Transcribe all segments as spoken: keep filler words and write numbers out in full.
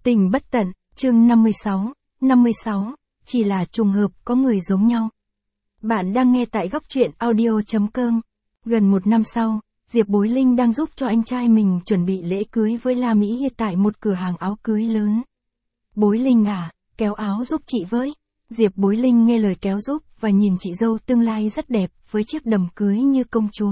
Tình bất tận, chương năm mươi sáu, năm mươi sáu, chỉ là trùng hợp có người giống nhau. Bạn đang nghe tại góc truyện audio chấm com. Gần một năm sau, Diệp Bối Linh đang giúp cho anh trai mình chuẩn bị lễ cưới với La Mỹ Hiên tại một cửa hàng áo cưới lớn. Bối Linh à, kéo áo giúp chị với. Diệp Bối Linh nghe lời kéo giúp và nhìn chị dâu tương lai rất đẹp với chiếc đầm cưới như công chúa.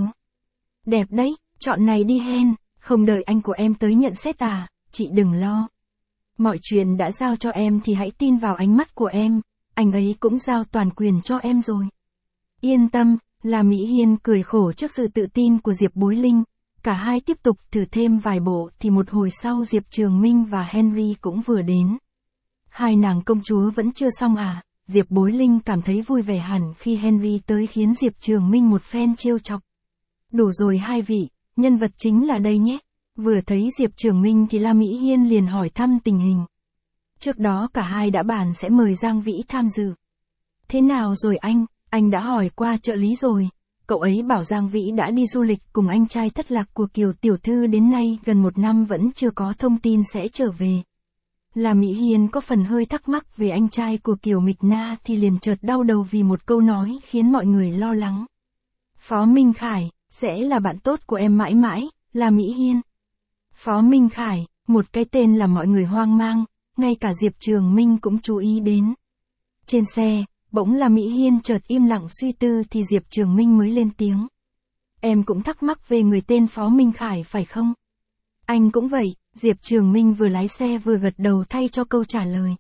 Đẹp đấy, chọn này đi hen, không đợi anh của em tới nhận xét à, chị đừng lo. Mọi chuyện đã giao cho em thì hãy tin vào ánh mắt của em, anh ấy cũng giao toàn quyền cho em rồi. Yên tâm, La Mỹ Hiên cười khổ trước sự tự tin của Diệp Bối Linh. Cả hai tiếp tục thử thêm vài bộ thì một hồi sau Diệp Trường Minh và Henry cũng vừa đến. Hai nàng công chúa vẫn chưa xong à, Diệp Bối Linh cảm thấy vui vẻ hẳn khi Henry tới khiến Diệp Trường Minh một phen trêu chọc. Đủ rồi hai vị, nhân vật chính là đây nhé. Vừa thấy Diệp Trường Minh thì La Mỹ Hiên liền hỏi thăm tình hình. Trước đó cả hai đã bàn sẽ mời Giang Vĩ tham dự. Thế nào rồi anh, anh đã hỏi qua trợ lý rồi. Cậu ấy bảo Giang Vĩ đã đi du lịch cùng anh trai thất lạc của Kiều tiểu thư đến nay gần một năm vẫn chưa có thông tin sẽ trở về. La Mỹ Hiên có phần hơi thắc mắc về anh trai của Kiều Mịch Na thì liền chợt đau đầu vì một câu nói khiến mọi người lo lắng. Phó Minh Khải, sẽ là bạn tốt của em mãi mãi, La Mỹ Hiên. Phó Minh Khải, một cái tên làm mọi người hoang mang, ngay cả Diệp Trường Minh cũng chú ý đến. Trên xe, bỗng La Mỹ Hiên chợt im lặng suy tư thì Diệp Trường Minh mới lên tiếng. Em cũng thắc mắc về người tên Phó Minh Khải phải không? Anh cũng vậy, Diệp Trường Minh vừa lái xe vừa gật đầu thay cho câu trả lời.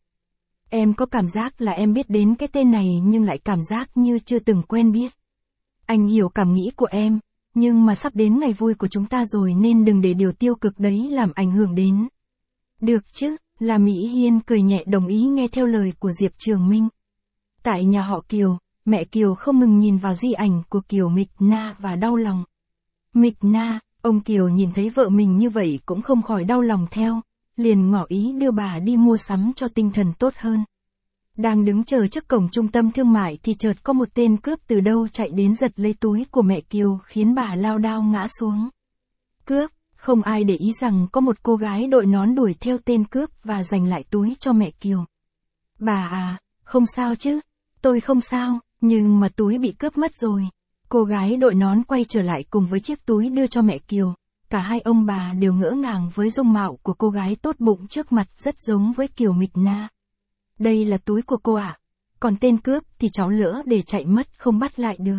Em có cảm giác là em biết đến cái tên này nhưng lại cảm giác như chưa từng quen biết. Anh hiểu cảm nghĩ của em. Nhưng mà sắp đến ngày vui của chúng ta rồi nên đừng để điều tiêu cực đấy làm ảnh hưởng đến. Được chứ, La Mỹ Hiên cười nhẹ đồng ý nghe theo lời của Diệp Trường Minh. Tại nhà họ Kiều, mẹ Kiều không ngừng nhìn vào di ảnh của Kiều Mịch Na và đau lòng. Mịch Na, ông Kiều nhìn thấy vợ mình như vậy cũng không khỏi đau lòng theo, liền ngỏ ý đưa bà đi mua sắm cho tinh thần tốt hơn. Đang đứng chờ trước cổng trung tâm thương mại thì chợt có một tên cướp từ đâu chạy đến giật lấy túi của mẹ Kiều khiến bà lao đao ngã xuống. Cướp, không ai để ý rằng có một cô gái đội nón đuổi theo tên cướp và giành lại túi cho mẹ Kiều. Bà à, không sao chứ, tôi không sao, nhưng mà túi bị cướp mất rồi. Cô gái đội nón quay trở lại cùng với chiếc túi đưa cho mẹ Kiều. Cả hai ông bà đều ngỡ ngàng với dung mạo của cô gái tốt bụng trước mặt rất giống với Kiều Mịch Na. Đây là túi của cô ạ. À? Còn tên cướp thì cháu lỡ để chạy mất không bắt lại được.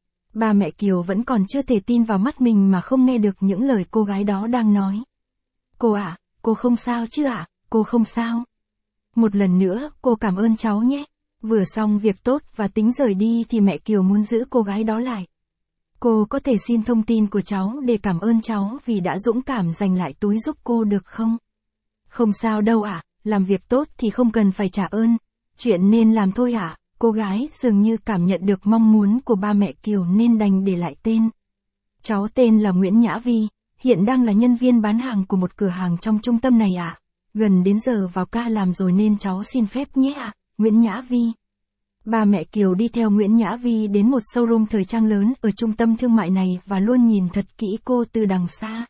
Ba mẹ Kiều vẫn còn chưa thể tin vào mắt mình mà không nghe được những lời cô gái đó đang nói. Cô ạ, à, cô không sao chứ ạ, à? Cô không sao. Một lần nữa, cô cảm ơn cháu nhé. Vừa xong việc tốt và tính rời đi thì mẹ Kiều muốn giữ cô gái đó lại. Cô có thể xin thông tin của cháu để cảm ơn cháu vì đã dũng cảm giành lại túi giúp cô được không? Không sao đâu ạ. À? Làm việc tốt thì không cần phải trả ơn, chuyện nên làm thôi ạ. À? Cô gái dường như cảm nhận được mong muốn của ba mẹ Kiều nên đành để lại tên. Cháu tên là Nguyễn Nhã Vi, hiện đang là nhân viên bán hàng của một cửa hàng trong trung tâm này ạ. À? Gần đến giờ vào ca làm rồi nên cháu xin phép nhé ạ, à? Nguyễn Nhã Vi. Ba mẹ Kiều đi theo Nguyễn Nhã Vi đến một showroom thời trang lớn ở trung tâm thương mại này và luôn nhìn thật kỹ cô từ đằng xa.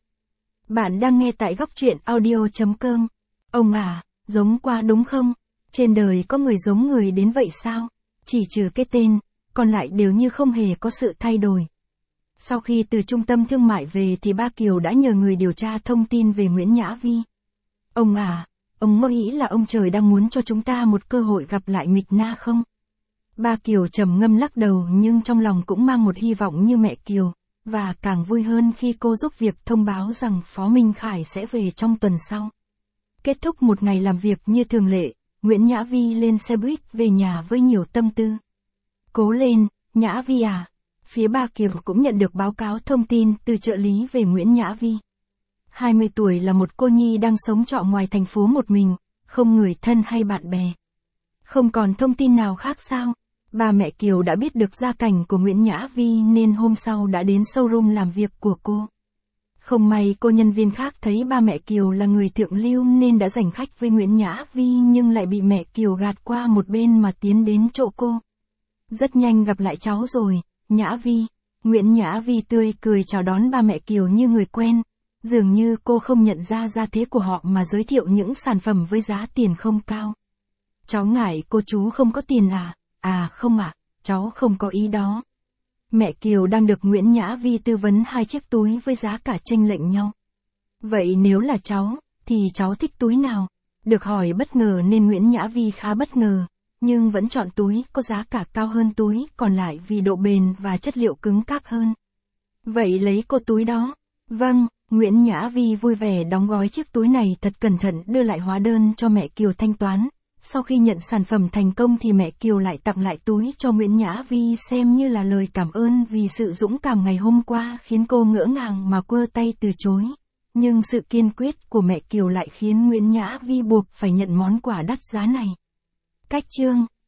Bạn đang nghe tại góc truyện audio chấm com. Ông à, giống quá đúng không? Trên đời có người giống người đến vậy sao? Chỉ trừ cái tên, còn lại đều như không hề có sự thay đổi. Sau khi từ trung tâm thương mại về thì ba Kiều đã nhờ người điều tra thông tin về Nguyễn Nhã Vi. Ông à, ông có nghĩ là ông trời đang muốn cho chúng ta một cơ hội gặp lại Mịch Na không? Ba Kiều trầm ngâm lắc đầu nhưng trong lòng cũng mang một hy vọng như mẹ Kiều, và càng vui hơn khi cô giúp việc thông báo rằng Phó Minh Khải sẽ về trong tuần sau. Kết thúc một ngày làm việc như thường lệ, Nguyễn Nhã Vi lên xe buýt về nhà với nhiều tâm tư. Cố lên, Nhã Vi à. Phía ba Kiều cũng nhận được báo cáo thông tin từ trợ lý về Nguyễn Nhã Vi. hai mươi tuổi là một cô nhi đang sống trọ ngoài thành phố một mình, không người thân hay bạn bè. Không còn thông tin nào khác sao? Ba mẹ Kiều đã biết được gia cảnh của Nguyễn Nhã Vi nên hôm sau đã đến showroom làm việc của cô. Không may cô nhân viên khác thấy ba mẹ Kiều là người thượng lưu nên đã giành khách với Nguyễn Nhã Vi nhưng lại bị mẹ Kiều gạt qua một bên mà tiến đến chỗ cô. Rất nhanh gặp lại cháu rồi, Nhã Vi. Nguyễn Nhã Vi tươi cười chào đón ba mẹ Kiều như người quen. Dường như cô không nhận ra gia thế của họ mà giới thiệu những sản phẩm với giá tiền không cao. Cháu ngại cô chú không có tiền à? À không ạ, à, cháu không có ý đó. Mẹ Kiều đang được Nguyễn Nhã Vi tư vấn hai chiếc túi với giá cả chênh lệch nhau. Vậy nếu là cháu, thì cháu thích túi nào? Được hỏi bất ngờ nên Nguyễn Nhã Vi khá bất ngờ, nhưng vẫn chọn túi có giá cả cao hơn túi còn lại vì độ bền và chất liệu cứng cáp hơn. Vậy lấy cô túi đó. Vâng, Nguyễn Nhã Vi vui vẻ đóng gói chiếc túi này thật cẩn thận đưa lại hóa đơn cho mẹ Kiều thanh toán. Sau khi nhận sản phẩm thành công thì mẹ Kiều lại tặng lại túi cho Nguyễn Nhã Vi xem như là lời cảm ơn vì sự dũng cảm ngày hôm qua khiến cô ngỡ ngàng mà quơ tay từ chối. Nhưng sự kiên quyết của mẹ Kiều lại khiến Nguyễn Nhã Vi buộc phải nhận món quà đắt giá này. Cách chương